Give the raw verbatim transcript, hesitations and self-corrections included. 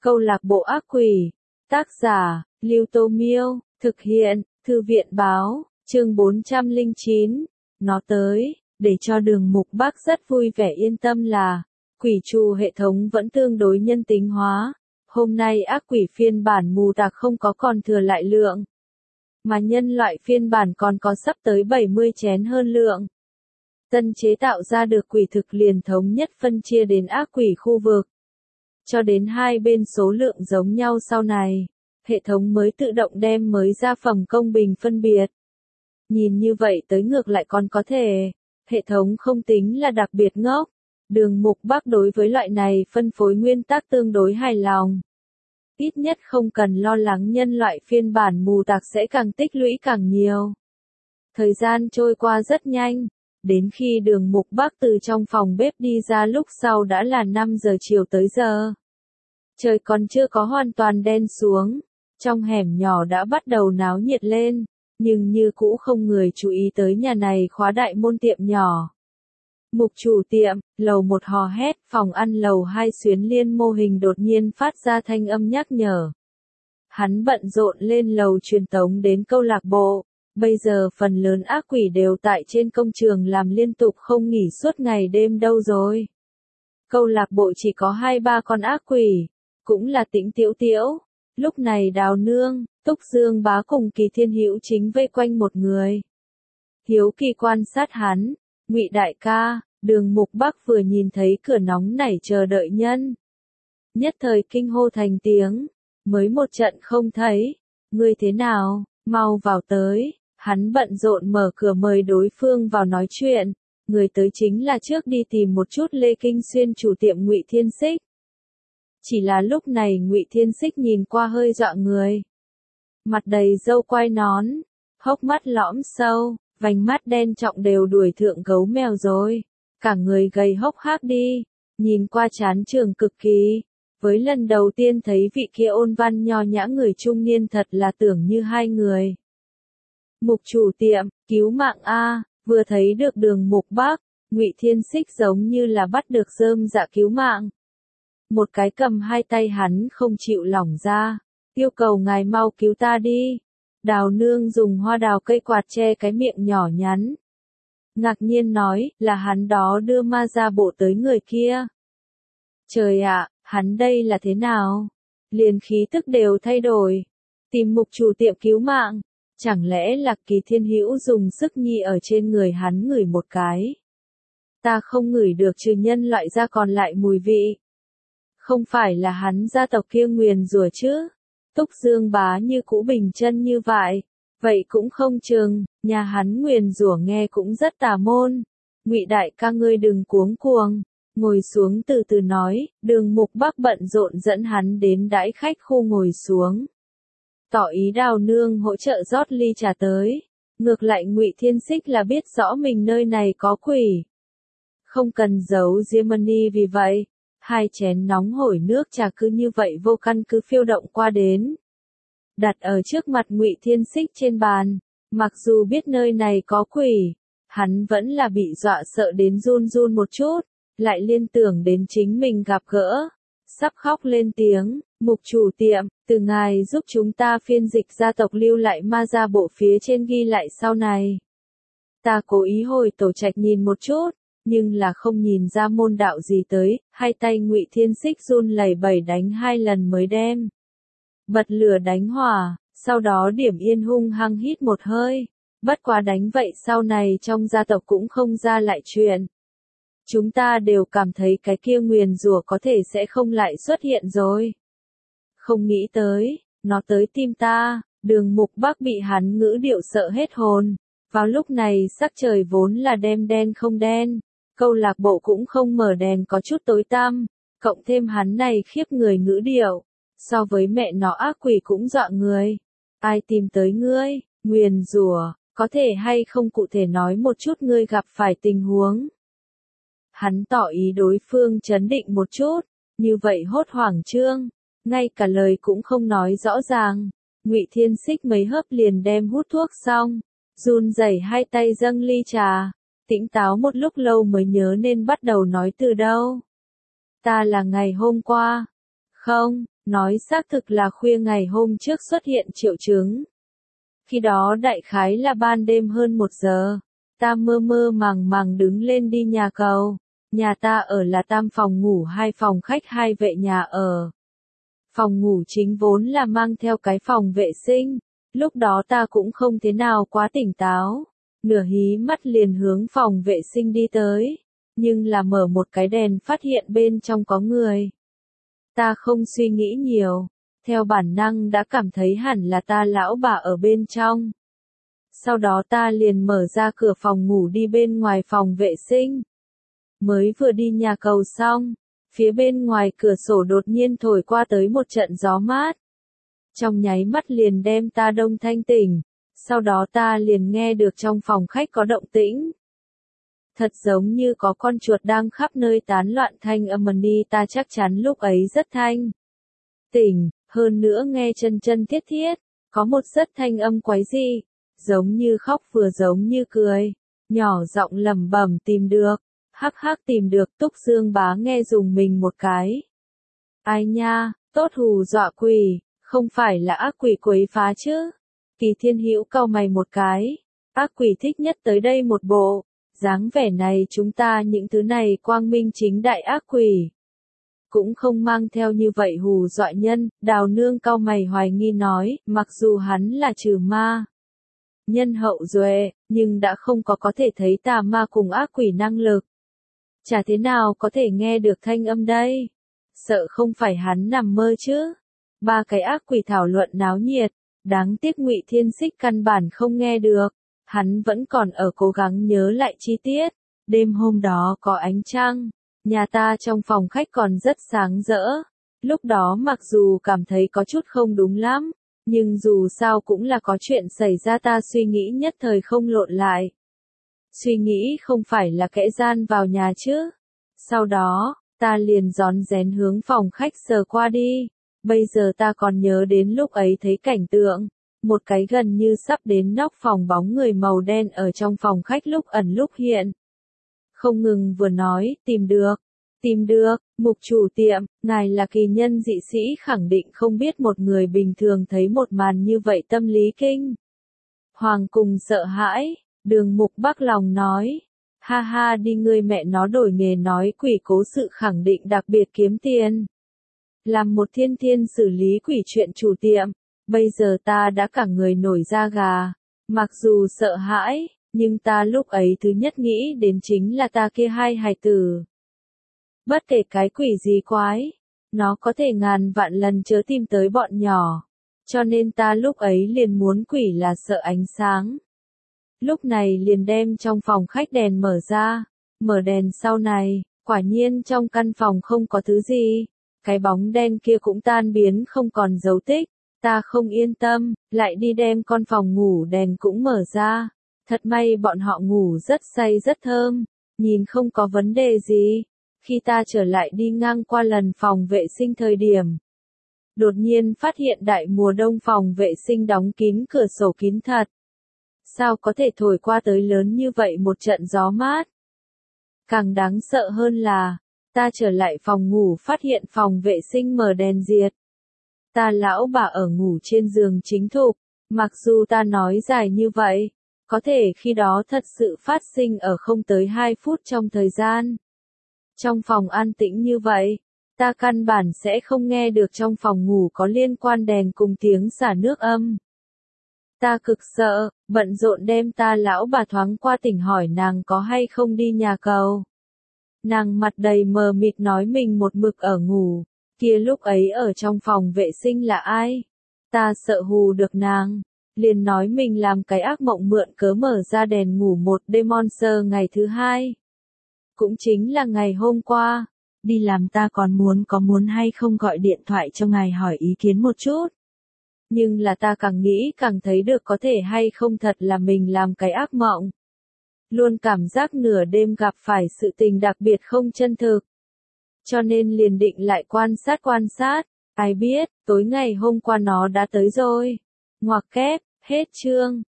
Câu lạc bộ ác quỷ. Tác giả, Lưu Tô Miêu. Thực hiện, Thư viện Báo. Chương bốn trăm lẻ chín. Nó tới, để cho Đường Mục Bác rất vui vẻ yên tâm là, quỷ trù hệ thống vẫn tương đối nhân tính hóa. Hôm nay ác quỷ phiên bản mù tạc không có còn thừa lại lượng. Mà nhân loại phiên bản còn có sắp tới bảy mươi chén hơn lượng. Tân chế tạo ra được quỷ thực liền thống nhất phân chia đến ác quỷ khu vực. Cho đến hai bên số lượng giống nhau sau này, hệ thống mới tự động đem mới ra phẩm công bình phân biệt. Nhìn như vậy tới ngược lại còn có thể, hệ thống không tính là đặc biệt ngốc. Đường Mục Bác đối với loại này phân phối nguyên tắc tương đối hài lòng. Ít nhất không cần lo lắng nhân loại phiên bản mù tạc sẽ càng tích lũy càng nhiều. Thời gian trôi qua rất nhanh, đến khi Đường Mục Bác từ trong phòng bếp đi ra lúc sau đã là năm giờ chiều tới giờ. Trời còn chưa có hoàn toàn đen xuống, trong hẻm nhỏ đã bắt đầu náo nhiệt lên, nhưng như cũ không người chú ý tới nhà này khóa đại môn tiệm nhỏ. Mục chủ tiệm, lầu một hò hét, phòng ăn lầu hai xuyến liên mô hình đột nhiên phát ra thanh âm nhắc nhở. Hắn bận rộn lên lầu truyền tống đến câu lạc bộ, bây giờ phần lớn ác quỷ đều tại trên công trường làm liên tục không nghỉ suốt ngày đêm đâu rồi. Câu lạc bộ chỉ có hai ba con ác quỷ, cũng là Tĩnh Tiểu Tiểu. Lúc này Đào Nương, Túc Dương Bá cùng Kỳ Thiên Hữu chính vây quanh một người. Hiếu kỳ quan sát hắn. Ngụy đại ca, Đường Mục Bác vừa nhìn thấy cửa nóng nảy chờ đợi nhân. Nhất thời kinh hô thành tiếng, mới một trận không thấy, ngươi thế nào, mau vào tới, hắn bận rộn mở cửa mời đối phương vào nói chuyện, người tới chính là trước đi tìm một chút Lê Kinh Xuyên chủ tiệm Ngụy Thiên Xích. Chỉ là lúc này Ngụy Thiên Xích nhìn qua hơi dọa người. Mặt đầy râu quai nón, hốc mắt lõm sâu. Vành mắt đen trọng đều đuổi thượng gấu mèo rồi, cả người gầy hốc hác đi, nhìn qua chán trường cực kỳ. Với lần đầu tiên thấy vị kia ôn văn nho nhã người trung niên thật là tưởng như hai người. Mục chủ tiệm, cứu mạng a, vừa thấy được Đường Mục Bác, Ngụy Thiên Xích giống như là bắt được rơm dạ cứu mạng. Một cái cầm hai tay hắn không chịu lỏng ra, yêu cầu ngài mau cứu ta đi. Đào Nương dùng hoa đào cây quạt che cái miệng nhỏ nhắn. Ngạc nhiên nói, là hắn đó đưa ma ra bộ tới người kia. Trời ạ, hắn đây là thế nào? Liền khí tức đều thay đổi. Tìm mục chủ tiệm cứu mạng. Chẳng lẽ là Kỳ Thiên Hữu dùng sức nhi ở trên người hắn ngửi một cái. Ta không ngửi được trừ nhân loại ra còn lại mùi vị. Không phải là hắn gia tộc kia nguyền rủa chứ? Túc Dương Bá như cũ bình chân như vậy, vậy cũng không chừng, nhà hắn nguyền rủa nghe cũng rất tà môn. Ngụy đại ca ngươi đừng cuống cuồng, ngồi xuống từ từ nói. Đường Mục Bác bận rộn dẫn hắn đến đãi khách khu ngồi xuống. Tỏ ý Đào Nương hỗ trợ rót ly trà tới. Ngược lại Ngụy Thiên Xích là biết rõ mình nơi này có quỷ, không cần giấu Diemani, vì vậy hai chén nóng hổi nước trà cứ như vậy vô căn cứ phiêu động qua đến. Đặt ở trước mặt Ngụy Thiên Xích trên bàn, mặc dù biết nơi này có quỷ, hắn vẫn là bị dọa sợ đến run run một chút, lại liên tưởng đến chính mình gặp gỡ. Sắp khóc lên tiếng, mục chủ tiệm, từ ngài giúp chúng ta phiên dịch gia tộc lưu lại ma ra bộ phía trên ghi lại sau này. Ta cố ý hồi tổ trạch nhìn một chút. Nhưng là không nhìn ra môn đạo gì tới, hai tay Ngụy Thiên Xích run lẩy bẩy đánh hai lần mới đem bật lửa đánh hỏa, sau đó điểm yên hung hăng hít một hơi. Bất quá đánh vậy sau này trong gia tộc cũng không ra lại chuyện. Chúng ta đều cảm thấy cái kia nguyền rủa có thể sẽ không lại xuất hiện rồi. Không nghĩ tới, nó tới tim ta. Đường Mục Bác bị hắn ngữ điệu sợ hết hồn. Vào lúc này sắc trời vốn là đêm đen không đen. Câu lạc bộ cũng không mở đèn có chút tối tăm, cộng thêm hắn này khiếp người ngữ điệu, so với mẹ nó ác quỷ cũng dọa người. Ai tìm tới ngươi, nguyền rủa, có thể hay không cụ thể nói một chút ngươi gặp phải tình huống. Hắn tỏ ý đối phương chấn định một chút, như vậy hốt hoảng trương, ngay cả lời cũng không nói rõ ràng. Ngụy Thiên Xích mấy hớp liền đem hút thuốc xong, run rẩy hai tay dâng ly trà. Tĩnh táo một lúc lâu mới nhớ nên bắt đầu nói từ đâu. Ta là ngày hôm qua. Không, Nói xác thực là khuya ngày hôm trước xuất hiện triệu chứng. Khi đó đại khái là ban đêm hơn một giờ. Ta mơ mơ màng màng đứng lên đi nhà cầu. Nhà ta ở là tam phòng ngủ hai phòng khách hai vệ nhà ở. Phòng ngủ chính vốn là mang theo cái phòng vệ sinh. Lúc đó ta cũng không thế nào quá tỉnh táo. Nửa hí mắt liền hướng phòng vệ sinh đi tới. Nhưng là mở một cái đèn phát hiện bên trong có người. Ta không suy nghĩ nhiều. Theo bản năng đã cảm thấy hẳn là ta lão bà ở bên trong. Sau đó ta liền mở ra cửa phòng ngủ đi bên ngoài phòng vệ sinh. Mới vừa đi nhà cầu xong, phía bên ngoài cửa sổ đột nhiên thổi qua tới một trận gió mát. Trong nháy mắt liền đem ta đông thanh tỉnh, sau đó ta liền nghe được trong phòng khách có động tĩnh. Thật giống như có con chuột đang khắp nơi tán loạn thanh âm đi, ta chắc chắn lúc ấy rất thanh tỉnh, hơn nữa nghe chân chân thiết thiết, có một rất thanh âm quái dị, giống như khóc vừa giống như cười, nhỏ giọng lẩm bẩm tìm được, hắc hắc tìm được. Túc Dương Bá nghe dùng mình một cái. Ai nha, tốt hù dọa quỷ, không phải là ác quỷ quấy phá chứ? Kỳ Thiên Hữu cau mày một cái, ác quỷ thích nhất tới đây một bộ, dáng vẻ này chúng ta những thứ này quang minh chính đại ác quỷ. Cũng không mang theo như vậy hù dọa nhân. Đào Nương cau mày hoài nghi nói, mặc dù hắn là trừ ma nhân hậu duệ, nhưng đã không có có thể thấy tà ma cùng ác quỷ năng lực. Chả thế nào có thể nghe được thanh âm đây. Sợ không phải hắn nằm mơ chứ. Ba cái ác quỷ thảo luận náo nhiệt, đáng tiếc Ngụy Thiên Xích căn bản không nghe được. Hắn vẫn còn ở cố gắng nhớ lại chi tiết. Đêm hôm đó có ánh trăng, nhà ta trong phòng khách còn rất sáng rỡ. Lúc đó mặc dù cảm thấy có chút không đúng lắm, nhưng dù sao cũng là có chuyện xảy ra, ta suy nghĩ nhất thời không lộn lại. Suy nghĩ không phải là kẻ gian vào nhà chứ. Sau đó, ta liền rón rén hướng phòng khách sờ qua đi. Bây giờ ta còn nhớ đến lúc ấy thấy cảnh tượng. Một cái gần như sắp đến nóc phòng bóng người màu đen ở trong phòng khách lúc ẩn lúc hiện. Không ngừng vừa nói, tìm được, tìm được, mục chủ tiệm, ngài là kỳ nhân dị sĩ, khẳng định không biết một người bình thường thấy một màn như vậy tâm lý kinh hoàng cùng sợ hãi. Đường Mục Bắc lòng nói, ha ha đi ngươi mẹ nó đổi nghề nói quỷ cố sự, khẳng định đặc biệt kiếm tiền. Làm một thiên thiên xử lý quỷ chuyện chủ tiệm, bây giờ ta đã cả người nổi da gà, mặc dù sợ hãi, nhưng ta lúc ấy thứ nhất nghĩ đến chính là ta kia hai hài tử. Bất kể cái quỷ gì quái, nó có thể ngàn vạn lần chớ tìm tới bọn nhỏ, cho nên ta lúc ấy liền muốn quỷ là sợ ánh sáng. Lúc này liền đem trong phòng khách đèn mở ra, mở đèn sau này, quả nhiên trong căn phòng không có thứ gì, cái bóng đen kia cũng tan biến không còn dấu tích, ta không yên tâm, lại đi đem con phòng ngủ đèn cũng mở ra, thật may bọn họ ngủ rất say rất thơm, nhìn không có vấn đề gì. Khi ta trở lại đi ngang qua lần phòng vệ sinh thời điểm, đột nhiên phát hiện đại mùa đông phòng vệ sinh đóng kín cửa sổ kín thật. Sao có thể thổi qua tới lớn như vậy một trận gió mát? Càng đáng sợ hơn là, ta trở lại phòng ngủ phát hiện phòng vệ sinh mở đèn diệt. Ta lão bà ở ngủ trên giường chính thục, mặc dù ta nói dài như vậy, có thể khi đó thật sự phát sinh ở không tới hai phút trong thời gian. Trong phòng an tĩnh như vậy, ta căn bản sẽ không nghe được trong phòng ngủ có liên quan đèn cùng tiếng xả nước âm. Ta cực sợ, bận rộn đem ta lão bà thoáng qua tỉnh hỏi nàng có hay không đi nhà cầu. Nàng mặt đầy mờ mịt nói mình một mực ở ngủ, kia lúc ấy ở trong phòng vệ sinh là ai? Ta sợ hù được nàng, liền nói mình làm cái ác mộng mượn cớ mở ra đèn ngủ một đêm monster ngày thứ hai. Cũng chính là ngày hôm qua, đi làm ta còn muốn có muốn hay không gọi điện thoại cho ngài hỏi ý kiến một chút. Nhưng là ta càng nghĩ càng thấy được có thể hay không thật là mình làm cái ác mộng. Luôn cảm giác nửa đêm gặp phải sự tình đặc biệt không chân thực. Cho nên liền định lại quan sát quan sát, ai biết, tối ngày hôm qua nó đã tới rồi. Ngoặc kép, hết chương.